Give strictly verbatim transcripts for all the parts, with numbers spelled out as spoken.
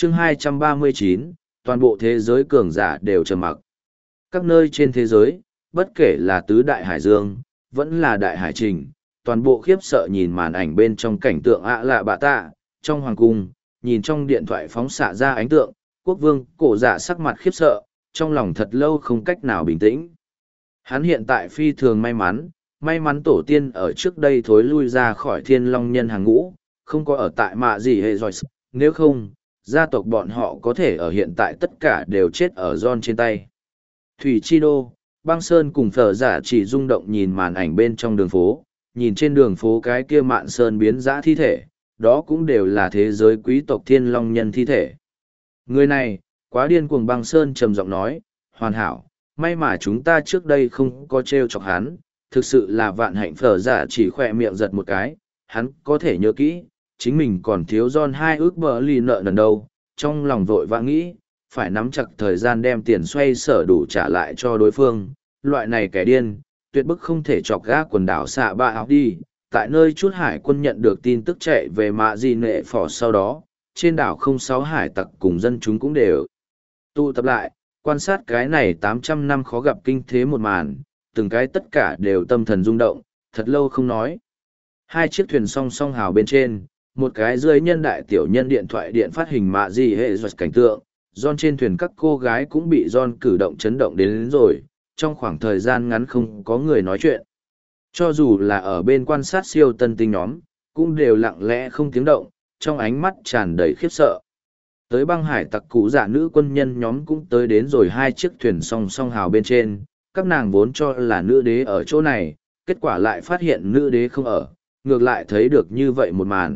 chương hai trăm ba mươi chín, toàn bộ thế giới cường giả đều trầm mặc. Các nơi trên thế giới, bất kể là tứ đại hải dương, vẫn là đại hải trình, toàn bộ khiếp sợ nhìn màn ảnh bên trong cảnh tượng ạ lạ bạ tạ, trong hoàng cung, nhìn trong điện thoại phóng xạ ra ánh tượng, quốc vương cổ dạ sắc mặt khiếp sợ, trong lòng thật lâu không cách nào bình tĩnh. Hắn hiện tại phi thường may mắn, may mắn tổ tiên ở trước đây thối lui ra khỏi thiên long nhân hàng ngũ, không có ở tại mạ gì hệ rồi, nếu không, gia tộc bọn họ có thể ở hiện tại tất cả đều chết ở John trên tay. Thủy Chi Đô, băng sơn cùng phở giả chỉ rung động nhìn màn ảnh bên trong đường phố, nhìn trên đường phố cái kia mạn sơn biến dã thi thể, đó cũng đều là thế giới quý tộc thiên long nhân thi thể. Người này, quá điên cuồng. Băng sơn trầm giọng nói, hoàn hảo, may mà chúng ta trước đây không có trêu chọc hắn, thực sự là vạn hạnh. Phở giả chỉ khỏe miệng giật một cái, hắn có thể nhớ kỹ, chính mình còn thiếu John hai ước bờ lì nợ nần đâu, trong lòng vội vã nghĩ, phải nắm chặt thời gian đem tiền xoay sở đủ trả lại cho đối phương. Loại này kẻ điên, tuyệt bức không thể chọc gác quần đảo xạ ba áo đi. Tại nơi chút hải quân nhận được tin tức chạy về mạ gì nệ phỏ sau đó, trên đảo không sáu hải tặc cùng dân chúng cũng đều tụ tập lại, quan sát cái này tám trăm năm khó gặp kinh thế một màn, từng cái tất cả đều tâm thần rung động, thật lâu không nói. Hai chiếc thuyền song song hào bên trên, một cái dưới nhân đại tiểu nhân điện thoại điện phát hình mạ gì hệ giật cảnh tượng, John trên thuyền các cô gái cũng bị John cử động chấn động đến, đến rồi, trong khoảng thời gian ngắn không có người nói chuyện. Cho dù là ở bên quan sát siêu tân tinh nhóm, cũng đều lặng lẽ không tiếng động, trong ánh mắt tràn đầy khiếp sợ. Tới băng hải tặc cụ giả nữ quân nhân nhóm cũng tới đến rồi, hai chiếc thuyền song song hào bên trên, các nàng vốn cho là nữ đế ở chỗ này, kết quả lại phát hiện nữ đế không ở, ngược lại thấy được như vậy một màn.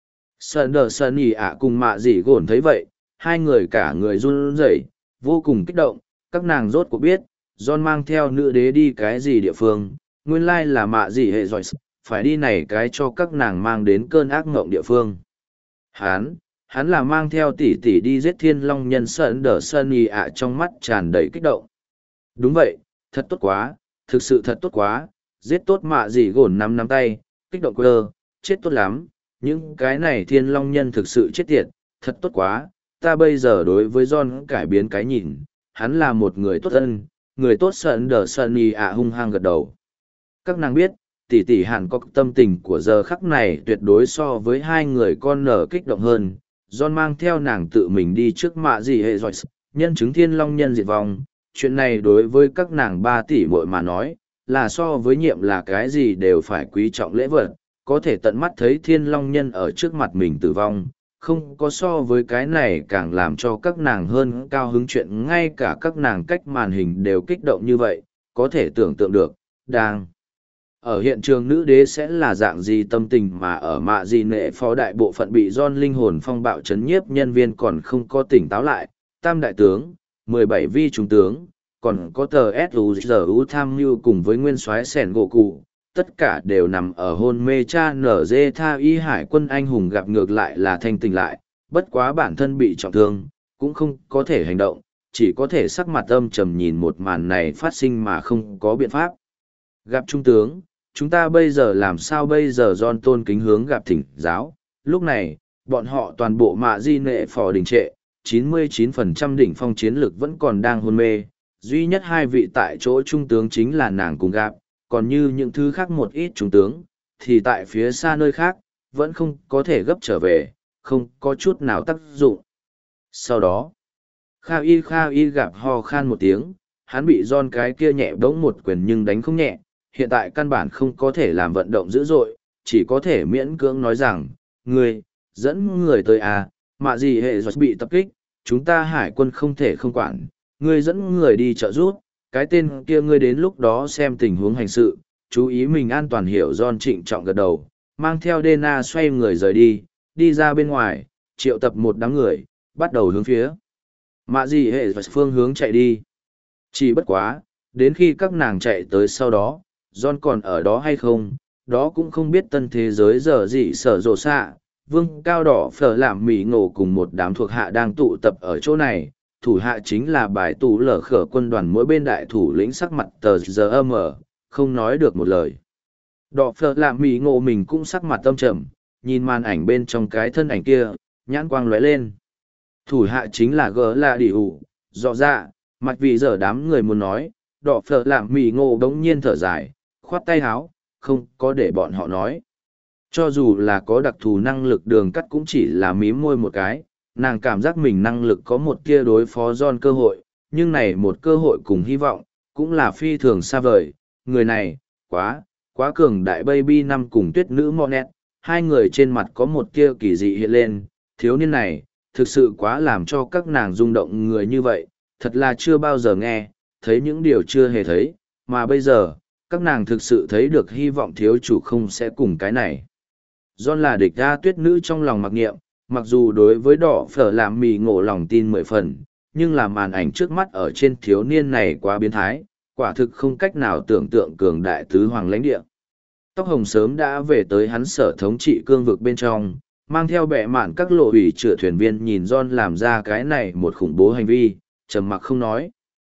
Sơn đờ sơn ỉ ạ cùng mạ dỉ gồn thấy vậy, hai người cả người run rẩy, vô cùng kích động, các nàng rốt cuộc biết, John mang theo nữ đế đi cái gì địa phương, nguyên lai là mạ dỉ hệ rồi, phải đi này cái cho các nàng mang đến cơn ác ngộng địa phương. Hán, hắn là mang theo tỷ tỷ đi giết thiên long nhân. Sơn đờ sơn ỉ ạ trong mắt tràn đầy kích động. Đúng vậy, thật tốt quá, thực sự thật tốt quá, giết tốt. Mạ dỉ gồn nắm nắm tay, kích động quơ, chết tốt lắm, những cái này thiên long nhân thực sự chết tiệt, thật tốt quá, ta bây giờ đối với John cải biến cái nhìn, hắn là một người tốt ân, người tốt. Sơn đờ sơn ỉ ạ hung hăng gật đầu. Các nàng biết, tỷ tỷ hẳn có tâm tình của giờ khắc này tuyệt đối so với hai người con nở kích động hơn. John mang theo nàng tự mình đi trước mạ gì hệ rồi, nhân chứng thiên long nhân diệt vong, chuyện này đối với các nàng ba tỷ muội mà nói, là so với nhiệm là cái gì đều phải quý trọng lễ vật, có thể tận mắt thấy thiên long nhân ở trước mặt mình tử vong, không có so với cái này càng làm cho các nàng hơn cao hứng chuyện. Ngay cả các nàng cách màn hình đều kích động như vậy, có thể tưởng tượng được, đang ở hiện trường nữ đế sẽ là dạng gì tâm tình. Mà ở mạ gì nệ phó đại bộ phận bị John linh hồn phong bạo chấn nhiếp nhân viên còn không có tỉnh táo lại, tam đại tướng, mười bảy vi trung tướng, còn có tờ suzu tham mưu cùng với nguyên soái sẻn gỗ cụ, tất cả đều nằm ở hôn mê. Cha nở dê tha y hải quân anh hùng gặp ngược lại là thanh tỉnh lại, bất quá bản thân bị trọng thương, cũng không có thể hành động, chỉ có thể sắc mặt âm trầm nhìn một màn này phát sinh mà không có biện pháp. Gặp trung tướng, chúng ta bây giờ làm sao bây giờ? John tôn kính hướng gặp thỉnh giáo. Lúc này, bọn họ toàn bộ mạ di nệ phò đình trệ, chín mươi chín phần trăm đỉnh phong chiến lực vẫn còn đang hôn mê, duy nhất hai vị tại chỗ trung tướng chính là nàng cùng gặp, còn như những thứ khác một ít trung tướng, thì tại phía xa nơi khác, vẫn không có thể gấp trở về, không có chút nào tác dụng. Sau đó, Kha y Kha y gặp ho khan một tiếng, hắn bị John cái kia nhẹ bỗng một quyền nhưng đánh không nhẹ, hiện tại căn bản không có thể làm vận động dữ dội, chỉ có thể miễn cưỡng nói rằng, ngươi, dẫn người tới à, mạ gì hệ giọt bị tập kích, chúng ta hải quân không thể không quản, ngươi dẫn người đi trợ giúp, cái tên kia ngươi đến lúc đó xem tình huống hành sự, chú ý mình an toàn. Hiểu. John trịnh trọng gật đầu, mang theo Dena xoay người rời đi, đi ra bên ngoài, triệu tập một đám người, bắt đầu hướng phía mạ gì hệ giọt phương hướng chạy đi. Chỉ bất quá, đến khi các nàng chạy tới sau đó, John còn ở đó hay không, đó cũng không biết. Tân thế giới giờ gì sở rộ xạ, vương cao đỏ phở làm mì ngộ cùng một đám thuộc hạ đang tụ tập ở chỗ này, thủ hạ chính là bài tù lở khở quân đoàn, mỗi bên đại thủ lĩnh sắc mặt tờ giờ âm ở, không nói được một lời. Đỏ phở làm mì ngộ mình cũng sắc mặt tâm trầm, nhìn màn ảnh bên trong cái thân ảnh kia, nhãn quang lóe lên. Thủ hạ chính là gỡ là đi ủ, rõ ra, mặt vì giờ đám người muốn nói, đỏ phở làm mì ngộ đống nhiên thở dài, khoát tay háo, không có để bọn họ nói. Cho dù là có đặc thù năng lực đường cắt cũng chỉ là mím môi một cái, nàng cảm giác mình năng lực có một kia đối phó John cơ hội, nhưng này một cơ hội cùng hy vọng, cũng là phi thường xa vời. Người này, quá, quá cường đại baby năm cùng tuyết nữ Monet, hai người trên mặt có một kia kỳ dị hiện lên, thiếu niên này, thực sự quá làm cho các nàng rung động người như vậy, thật là chưa bao giờ nghe, thấy những điều chưa hề thấy, mà bây giờ, các nàng thực sự thấy được hy vọng thiếu chủ không sẽ cùng cái này. John là địch ra tuyết nữ trong lòng mặc nghiệm, mặc dù đối với đỏ phở làm mì ngộ lòng tin mười phần, nhưng là màn ảnh trước mắt ở trên thiếu niên này quá biến thái, quả thực không cách nào tưởng tượng cường đại tứ hoàng lãnh địa. Tóc hồng sớm đã về tới hắn sở thống trị cương vực bên trong, mang theo bệ mạn các lộ ủy chữa thuyền viên nhìn John làm ra cái này một khủng bố hành vi, trầm mặc không nói.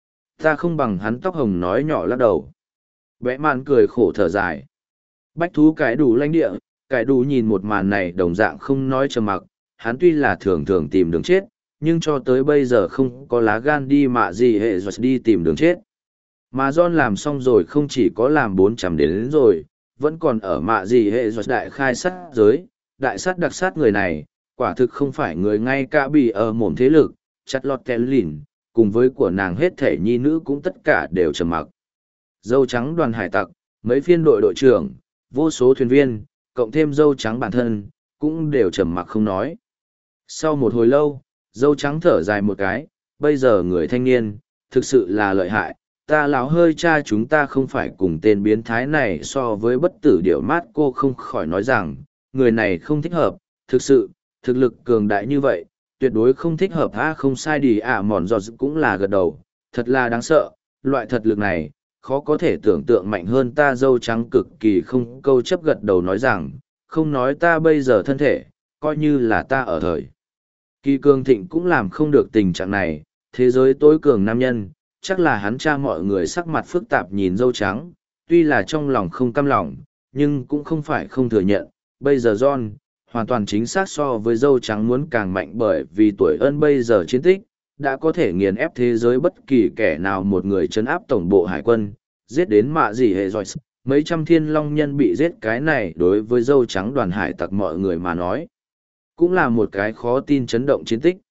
Ta không bằng hắn, tóc hồng nói nhỏ lắc đầu. Bệ mạn cười khổ thở dài. Bách thú cái đủ lãnh địa, cái đủ nhìn một màn này đồng dạng không nói trầm mặc, hắn tuy là thường thường tìm đường chết, nhưng cho tới bây giờ không có lá gan đi mạ gì hệ rồi đi tìm đường chết. Mà John làm xong rồi không chỉ có làm bốn trăm đến, đến rồi, vẫn còn ở mạ gì hệ rồi đại khai sát giới, đại sát đặc sát người này, quả thực không phải người ngay cả bị ở mồm thế lực, chặt lọt kén lìn, cùng với của nàng hết thể nhi nữ cũng tất cả đều trầm mặc. Dâu trắng đoàn hải tặc, mấy phiên đội đội trưởng, vô số thuyền viên, cộng thêm dâu trắng bản thân, cũng đều trầm mặc không nói. Sau một hồi lâu, dâu trắng thở dài một cái, bây giờ người thanh niên, thực sự là lợi hại, ta lão hơi cha chúng ta không phải cùng tên biến thái này so với bất tử điệu mát, cô không khỏi nói rằng, người này không thích hợp, thực sự, thực lực cường đại như vậy, tuyệt đối không thích hợp. A không sai đi à, mòn giọt cũng là gật đầu, thật là đáng sợ, loại thật lực này, khó có thể tưởng tượng mạnh hơn ta. Dâu trắng cực kỳ không câu chấp gật đầu nói rằng, không nói ta bây giờ thân thể, coi như là ta ở thời kỳ cường thịnh cũng làm không được tình trạng này, thế giới tối cường nam nhân, chắc là hắn. Cha mọi người sắc mặt phức tạp nhìn dâu trắng, tuy là trong lòng không cam lòng, nhưng cũng không phải không thừa nhận, bây giờ John, hoàn toàn chính xác so với dâu trắng muốn càng mạnh, bởi vì tuổi ân bây giờ chiến tích, đã có thể nghiền ép thế giới bất kỳ kẻ nào. Một người trấn áp tổng bộ hải quân, giết đến mạ gì hệ rồi, mấy trăm thiên long nhân bị giết, cái này đối với dâu trắng đoàn hải tặc mọi người mà nói, cũng là một cái khó tin chấn động chiến tích.